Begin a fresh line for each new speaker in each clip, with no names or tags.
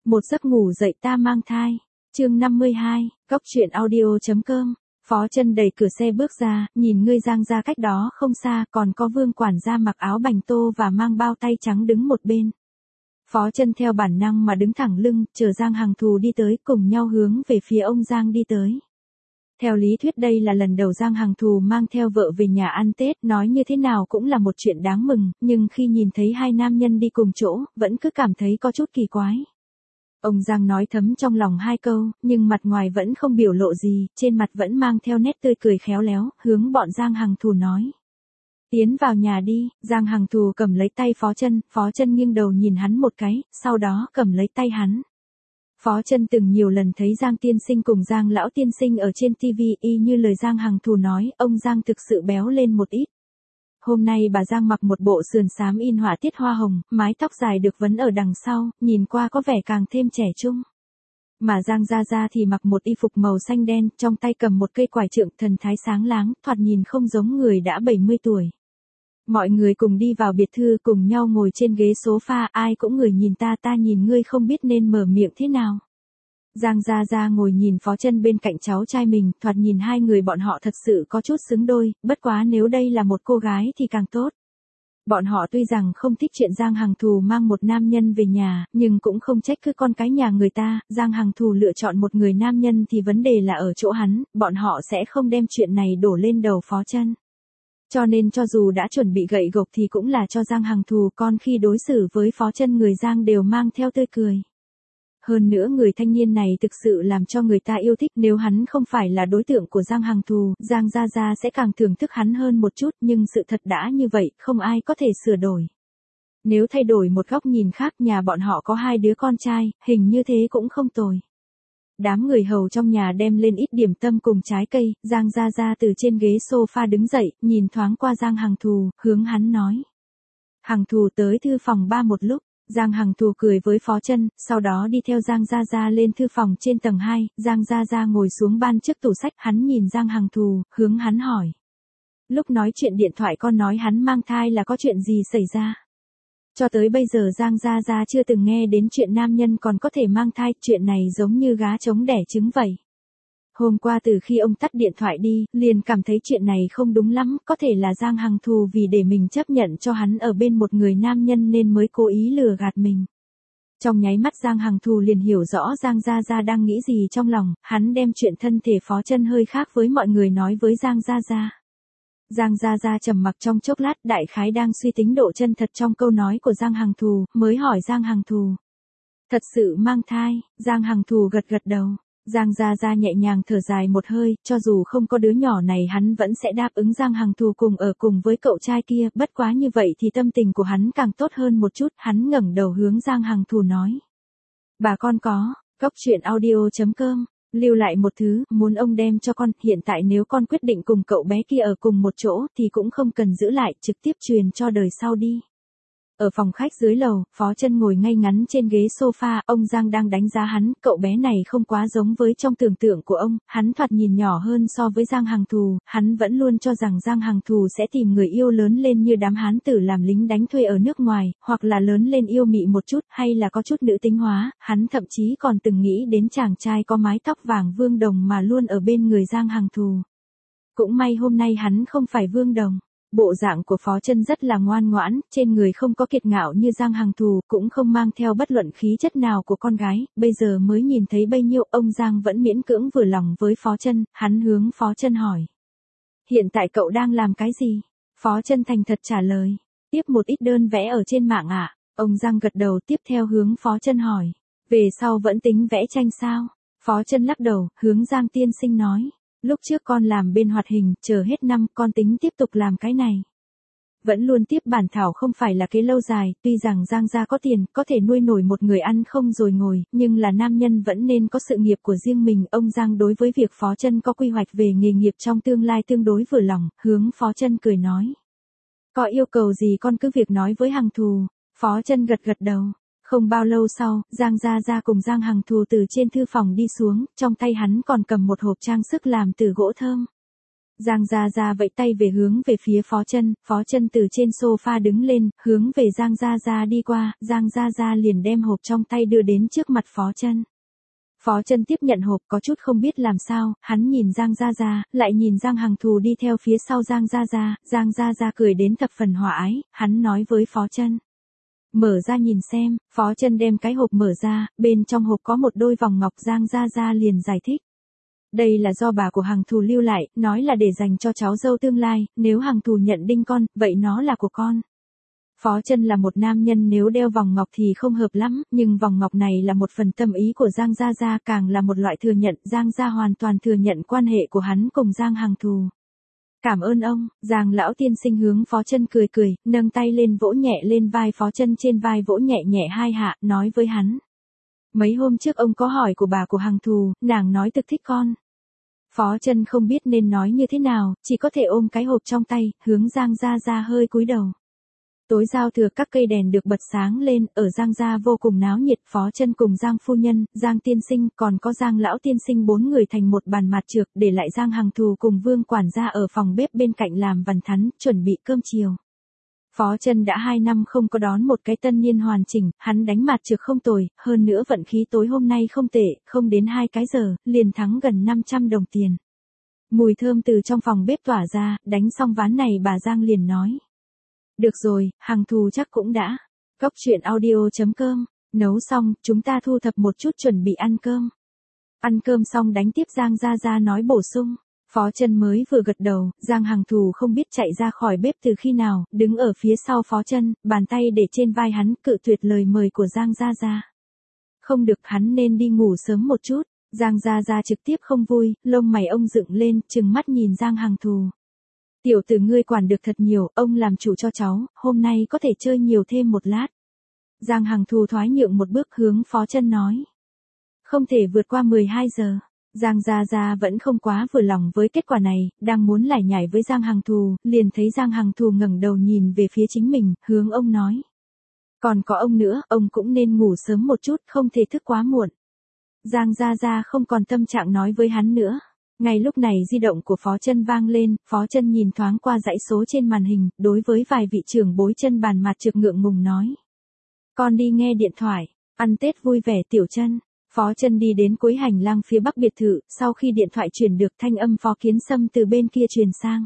Một giấc ngủ dậy ta mang thai. Chương 52, Góc truyện audio.com. Phó Chân đẩy cửa xe bước ra, nhìn ngươi Giang gia cách đó không xa, còn có Vương quản gia mặc áo bành tô và mang bao tay trắng đứng một bên. Phó Chân theo bản năng mà đứng thẳng lưng, chờ Giang Hằng Thù đi tới, cùng nhau hướng về phía ông Giang đi tới. Theo lý thuyết đây là lần đầu Giang Hằng Thù mang theo vợ về nhà ăn Tết, nói như thế nào cũng là một chuyện đáng mừng, nhưng khi nhìn thấy hai nam nhân đi cùng chỗ, vẫn cứ cảm thấy có chút kỳ quái. Ông Giang nói thấm trong lòng hai câu, nhưng mặt ngoài vẫn không biểu lộ gì, trên mặt vẫn mang theo nét tươi cười khéo léo, hướng bọn Giang Hằng Thù nói. Tiến vào nhà đi. Giang Hằng Thù cầm lấy tay Phó Chân nghiêng đầu nhìn hắn một cái, sau đó cầm lấy tay hắn. Phó Chân từng nhiều lần thấy Giang tiên sinh cùng Giang lão tiên sinh ở trên TV, y như lời Giang Hằng Thù nói, ông Giang thực sự béo lên một ít. Hôm nay bà Giang mặc một bộ sườn xám in họa tiết hoa hồng, mái tóc dài được vấn ở đằng sau, nhìn qua có vẻ càng thêm trẻ trung. Mà Giang Gia Gia thì mặc một y phục màu xanh đen, trong tay cầm một cây quải trượng, thần thái sáng láng, thoạt nhìn không giống người đã 70 tuổi. Mọi người cùng đi vào biệt thự, cùng nhau ngồi trên ghế sofa, ai cũng người nhìn ta nhìn ngươi, không biết nên mở miệng thế nào. Giang Gia Gia ngồi nhìn Phó Chân bên cạnh cháu trai mình, thoạt nhìn hai người bọn họ thật sự có chút xứng đôi, bất quá nếu đây là một cô gái thì càng tốt. Bọn họ tuy rằng không thích chuyện Giang Hằng Thù mang một nam nhân về nhà, nhưng cũng không trách cứ con cái nhà người ta, Giang Hằng Thù lựa chọn một người nam nhân thì vấn đề là ở chỗ hắn, bọn họ sẽ không đem chuyện này đổ lên đầu Phó Chân. Cho nên cho dù đã chuẩn bị gậy gộc thì cũng là cho Giang Hằng Thù con khi đối xử với Phó Chân người Giang đều mang theo tươi cười. Hơn nữa người thanh niên này thực sự làm cho người ta yêu thích, nếu hắn không phải là đối tượng của Giang Hằng Thù, Giang Gia Gia sẽ càng thưởng thức hắn hơn một chút, nhưng sự thật đã như vậy, không ai có thể sửa đổi. Nếu thay đổi một góc nhìn khác, nhà bọn họ có hai đứa con trai, hình như thế cũng không tồi. Đám người hầu trong nhà đem lên ít điểm tâm cùng trái cây, Giang Gia Gia từ trên ghế sofa đứng dậy, nhìn thoáng qua Giang Hằng Thù, hướng hắn nói. Hằng Thù tới thư phòng ba một lúc. Giang Hằng Thù cười với Phó Chân, sau đó đi theo Giang Gia Gia lên thư phòng trên tầng 2, Giang Gia Gia ngồi xuống ban trước tủ sách, hắn nhìn Giang Hằng Thù, hướng hắn hỏi. Lúc nói chuyện điện thoại con nói hắn mang thai là có chuyện gì xảy ra? Cho tới bây giờ Giang Gia Gia chưa từng nghe đến chuyện nam nhân còn có thể mang thai, chuyện này giống như gá trống đẻ trứng vậy. Hôm qua từ khi ông tắt điện thoại đi, liền cảm thấy chuyện này không đúng lắm, có thể là Giang Hằng Thù vì để mình chấp nhận cho hắn ở bên một người nam nhân nên mới cố ý lừa gạt mình. Trong nháy mắt Giang Hằng Thù liền hiểu rõ Giang Gia Gia đang nghĩ gì trong lòng, hắn đem chuyện thân thể Phó Chân hơi khác với mọi người nói với Giang Gia Gia. Giang Gia Gia trầm mặc trong chốc lát, đại khái đang suy tính độ chân thật trong câu nói của Giang Hằng Thù, mới hỏi Giang Hằng Thù. Thật sự mang thai? Giang Hằng Thù gật gật đầu. Giang Gia Gia nhẹ nhàng thở dài một hơi, cho dù không có đứa nhỏ này hắn vẫn sẽ đáp ứng Giang Hằng Thù cùng ở cùng với cậu trai kia, bất quá như vậy thì tâm tình của hắn càng tốt hơn một chút, hắn ngẩng đầu hướng Giang Hằng Thù nói. Bà con có, Góc truyện audio.com, lưu lại một thứ, muốn ông đem cho con, hiện tại nếu con quyết định cùng cậu bé kia ở cùng một chỗ thì cũng không cần giữ lại, trực tiếp truyền cho đời sau đi. Ở phòng khách dưới lầu, Phó Chân ngồi ngay ngắn trên ghế sofa, ông Giang đang đánh giá hắn, cậu bé này không quá giống với trong tưởng tượng của ông, hắn thoạt nhìn nhỏ hơn so với Giang Hằng Thù, hắn vẫn luôn cho rằng Giang Hằng Thù sẽ tìm người yêu lớn lên như đám hán tử làm lính đánh thuê ở nước ngoài, hoặc là lớn lên yêu mị một chút, hay là có chút nữ tính hóa, hắn thậm chí còn từng nghĩ đến chàng trai có mái tóc vàng Vương Đồng mà luôn ở bên người Giang Hằng Thù. Cũng may hôm nay hắn không phải Vương Đồng. Bộ dạng của Phó Chân rất là ngoan ngoãn, trên người không có kiệt ngạo như Giang Hằng Thù, cũng không mang theo bất luận khí chất nào của con gái, bây giờ mới nhìn thấy bấy nhiêu, ông Giang vẫn miễn cưỡng vừa lòng với Phó Chân, hắn hướng Phó Chân hỏi. Hiện tại cậu đang làm cái gì? Phó Chân thành thật trả lời. Tiếp một ít đơn vẽ ở trên mạng ạ. Ông Giang gật đầu, tiếp theo hướng Phó Chân hỏi. Về sau vẫn tính vẽ tranh sao? Phó Chân lắc đầu, hướng Giang tiên sinh nói. Lúc trước con làm bên hoạt hình, chờ hết năm con tính tiếp tục làm cái này. Vẫn luôn tiếp bản thảo không phải là cái lâu dài, tuy rằng Giang gia có tiền, có thể nuôi nổi một người ăn không rồi ngồi, nhưng là nam nhân vẫn nên có sự nghiệp của riêng mình. Ông Giang đối với việc Phó Chân có quy hoạch về nghề nghiệp trong tương lai tương đối vừa lòng, hướng Phó Chân cười nói. Có yêu cầu gì con cứ việc nói với Hằng Thù. Phó Chân gật gật đầu. Không bao lâu sau, Giang Gia Gia cùng Giang Hằng Thù từ trên thư phòng đi xuống, trong tay hắn còn cầm một hộp trang sức làm từ gỗ thơm. Giang Gia Gia vẫy tay về hướng về phía Phó Chân từ trên sofa đứng lên, hướng về Giang Gia Gia đi qua, Giang Gia Gia liền đem hộp trong tay đưa đến trước mặt Phó Chân. Phó Chân tiếp nhận hộp có chút không biết làm sao, hắn nhìn Giang Gia Gia, lại nhìn Giang Hằng Thù đi theo phía sau Giang Gia Gia cười đến thập phần hòa ái, hắn nói với Phó Chân. Mở ra nhìn xem, Phó Chân đem cái hộp mở ra, bên trong hộp có một đôi vòng ngọc. Giang Gia Gia liền giải thích. Đây là do bà của Hằng Thù lưu lại, nói là để dành cho cháu dâu tương lai, nếu Hằng Thù nhận đinh con, vậy nó là của con. Phó Chân là một nam nhân nếu đeo vòng ngọc thì không hợp lắm, nhưng vòng ngọc này là một phần tâm ý của Giang Gia Gia, càng là một loại thừa nhận, Giang Gia hoàn toàn thừa nhận quan hệ của hắn cùng Giang Hằng Thù. Cảm ơn ông, Giang lão tiên sinh hướng Phó Chân cười cười, nâng tay lên vỗ nhẹ lên vai Phó Chân, trên vai vỗ nhẹ nhẹ 2 hạ, nói với hắn. Mấy hôm trước ông có hỏi của bà của Hằng Thù, nàng nói thực thích con. Phó Chân không biết nên nói như thế nào, chỉ có thể ôm cái hộp trong tay, hướng Giang Gia Gia hơi cúi đầu. Tối giao thừa các cây đèn được bật sáng lên, ở Giang Gia vô cùng náo nhiệt, Phó Chân cùng Giang phu nhân, Giang tiên sinh, còn có Giang lão tiên sinh 4 người thành một bàn mặt trược, để lại Giang Hằng Thù cùng Vương quản gia ở phòng bếp bên cạnh làm vằn thắn, chuẩn bị cơm chiều. Phó Chân đã 2 năm không có đón một cái tân niên hoàn chỉnh, hắn đánh mặt trược không tồi, hơn nữa vận khí tối hôm nay không tệ, không đến 2 cái giờ, liền thắng gần 500 đồng tiền. Mùi thơm từ trong phòng bếp tỏa ra, đánh xong ván này bà Giang liền nói. Được rồi, Hằng Thù chắc cũng đã. Cóc truyện audio.com, nấu xong, chúng ta thu thập một chút chuẩn bị ăn cơm. Ăn cơm xong đánh tiếp Giang Gia Gia nói bổ sung. Phó Chân mới vừa gật đầu, Giang Hằng Thù không biết chạy ra khỏi bếp từ khi nào, đứng ở phía sau Phó Chân, bàn tay để trên vai hắn, cự tuyệt lời mời của Giang Gia Gia. Không được, hắn nên đi ngủ sớm một chút. Giang Gia Gia trực tiếp không vui, lông mày ông dựng lên, trừng mắt nhìn Giang Hằng Thù. Tiểu tử ngươi quản được thật nhiều, ông làm chủ cho cháu, hôm nay có thể chơi nhiều thêm một lát. Giang Hằng Thù thoái nhượng một bước hướng Phó Chân nói. Không thể vượt qua 12 giờ. Giang Gia Gia vẫn không quá vừa lòng với kết quả này, đang muốn lải nhải với Giang Hằng Thù, liền thấy Giang Hằng Thù ngẩng đầu nhìn về phía chính mình, hướng ông nói. Còn có ông nữa, ông cũng nên ngủ sớm một chút, không thể thức quá muộn. Giang Gia Gia không còn tâm trạng nói với hắn nữa. Ngay lúc này di động của Phó Chân vang lên, Phó Chân nhìn thoáng qua dãy số trên màn hình, đối với vài vị trưởng bối chân bàn mặt trược ngượng ngùng nói. Con đi nghe điện thoại, ăn Tết vui vẻ Tiểu Chân. Phó Chân đi đến cuối hành lang phía bắc biệt thự, sau khi điện thoại truyền được thanh âm Phó Kiến Sâm từ bên kia truyền sang.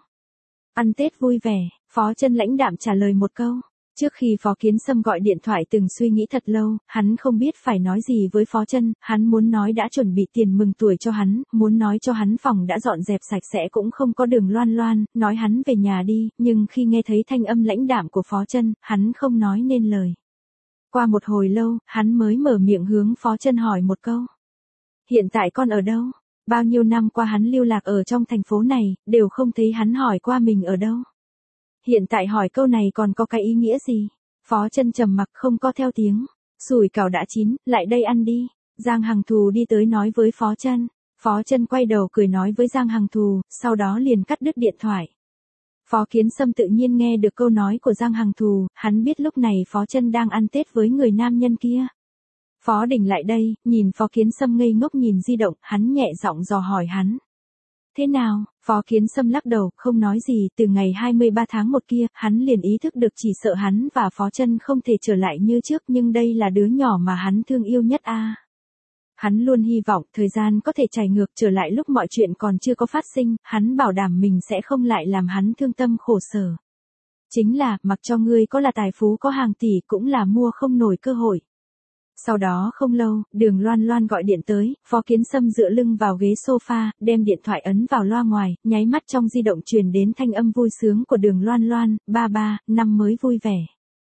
Ăn Tết vui vẻ, Phó Chân lãnh đạm trả lời một câu. Trước khi Phó Kiến Sâm gọi điện thoại từng suy nghĩ thật lâu, hắn không biết phải nói gì với Phó Chân, hắn muốn nói đã chuẩn bị tiền mừng tuổi cho hắn, muốn nói cho hắn phòng đã dọn dẹp sạch sẽ cũng không có Đường Loan Loan, nói hắn về nhà đi, nhưng khi nghe thấy thanh âm lãnh đạm của Phó Chân, hắn không nói nên lời. Qua một hồi lâu, hắn mới mở miệng hướng Phó Chân hỏi một câu. Hiện tại con ở đâu? Bao nhiêu năm qua hắn lưu lạc ở trong thành phố này, đều không thấy hắn hỏi qua mình ở đâu. Hiện tại hỏi câu này còn có cái ý nghĩa gì? Phó Chân trầm mặc không có theo tiếng. Sủi cảo đã chín, lại đây ăn đi. Giang Hằng Thù đi tới nói với Phó Chân. Phó Chân quay đầu cười nói với Giang Hằng Thù, sau đó liền cắt đứt điện thoại. Phó Kiến Sâm tự nhiên nghe được câu nói của Giang Hằng Thù, hắn biết lúc này Phó Chân đang ăn Tết với người nam nhân kia. Phó Đình lại đây, nhìn Phó Kiến Sâm ngây ngốc nhìn di động, hắn nhẹ giọng dò hỏi hắn. Thế nào? Phó Kiến Sâm lắc đầu, không nói gì, từ ngày 23 tháng 1 kia, hắn liền ý thức được chỉ sợ hắn và Phó Chân không thể trở lại như trước, nhưng đây là đứa nhỏ mà hắn thương yêu nhất a. Hắn luôn hy vọng thời gian có thể chảy ngược trở lại lúc mọi chuyện còn chưa có phát sinh, hắn bảo đảm mình sẽ không lại làm hắn thương tâm khổ sở. Chính là, mặc cho ngươi có là tài phú có hàng tỷ cũng là mua không nổi cơ hội. Sau đó không lâu, Đường Loan Loan gọi điện tới, Phó Kiến Sâm dựa lưng vào ghế sofa, đem điện thoại ấn vào loa ngoài, nháy mắt trong di động truyền đến thanh âm vui sướng của Đường Loan Loan, ba ba, năm mới vui vẻ.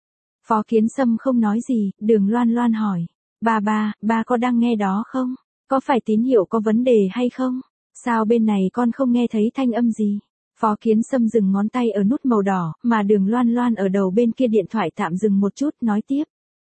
Phó Kiến Sâm không nói gì, Đường Loan Loan hỏi, ba có đang nghe đó không? Có phải tín hiệu có vấn đề hay không? Sao bên này con không nghe thấy thanh âm gì? Phó Kiến Sâm dừng ngón tay ở nút màu đỏ, mà Đường Loan Loan ở đầu bên kia điện thoại tạm dừng một chút, nói tiếp.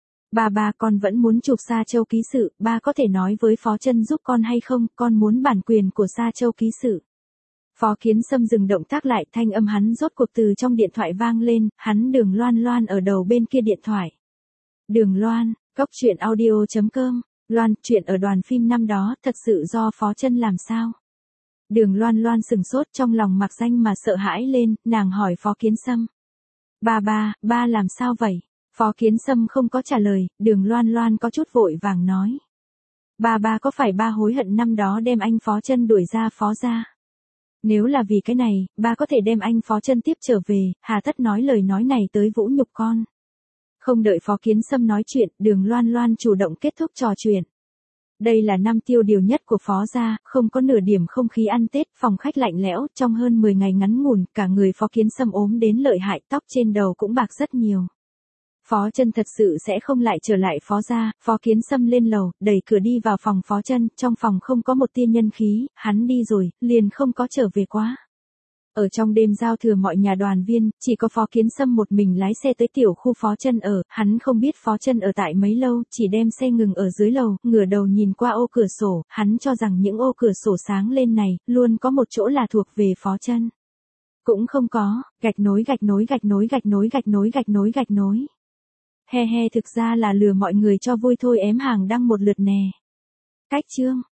Ba con vẫn muốn chụp Sa Châu ký sự, ba có thể nói với Phó Chân giúp con hay không, con muốn bản quyền của Sa Châu ký sự. Phó Kiến Sâm dừng động tác lại, thanh âm hắn rốt cuộc từ trong điện thoại vang lên, hắn Đường Loan Loan ở đầu bên kia điện thoại. Đường Loan, cóc truyện audio.com, Loan, chuyện ở đoàn phim năm đó, thật sự do Phó Chân làm sao? Đường Loan Loan sừng sốt trong lòng mặc danh mà sợ hãi lên, nàng hỏi Phó Kiến Sâm. Ba làm sao vậy? Phó Kiến Sâm không có trả lời, Đường Loan Loan có chút vội vàng nói. Ba có phải ba hối hận năm đó đem anh Phó Chân đuổi ra Phó gia? Nếu là vì cái này, ba có thể đem anh Phó Chân tiếp trở về, hà tất nói lời nói này tới vũ nhục con. Không đợi Phó Kiến Sâm nói chuyện, Đường Loan Loan chủ động kết thúc trò chuyện. Đây là năm tiêu điều nhất của Phó gia, không có nửa điểm không khí ăn Tết, phòng khách lạnh lẽo, trong hơn 10 ngày ngắn ngủn, cả người Phó Kiến Sâm ốm đến lợi hại, tóc trên đầu cũng bạc rất nhiều. Phó Chân thật sự sẽ không lại trở lại Phó gia, Phó Kiến Sâm lên lầu, đẩy cửa đi vào phòng Phó Chân, trong phòng không có một tia nhân khí, hắn đi rồi, liền không có trở về quá. Ở trong đêm giao thừa mọi nhà đoàn viên, chỉ có Phó Kiến Sâm một mình lái xe tới tiểu khu Phó Chân ở, hắn không biết Phó Chân ở tại mấy lâu, chỉ đem xe ngừng ở dưới lầu, ngửa đầu nhìn qua ô cửa sổ, hắn cho rằng những ô cửa sổ sáng lên này, luôn có một chỗ là thuộc về Phó Chân. Cũng không có, gạch nối. He thực ra là lừa mọi người cho vui thôi, ém hàng đăng một lượt nè. Cách chương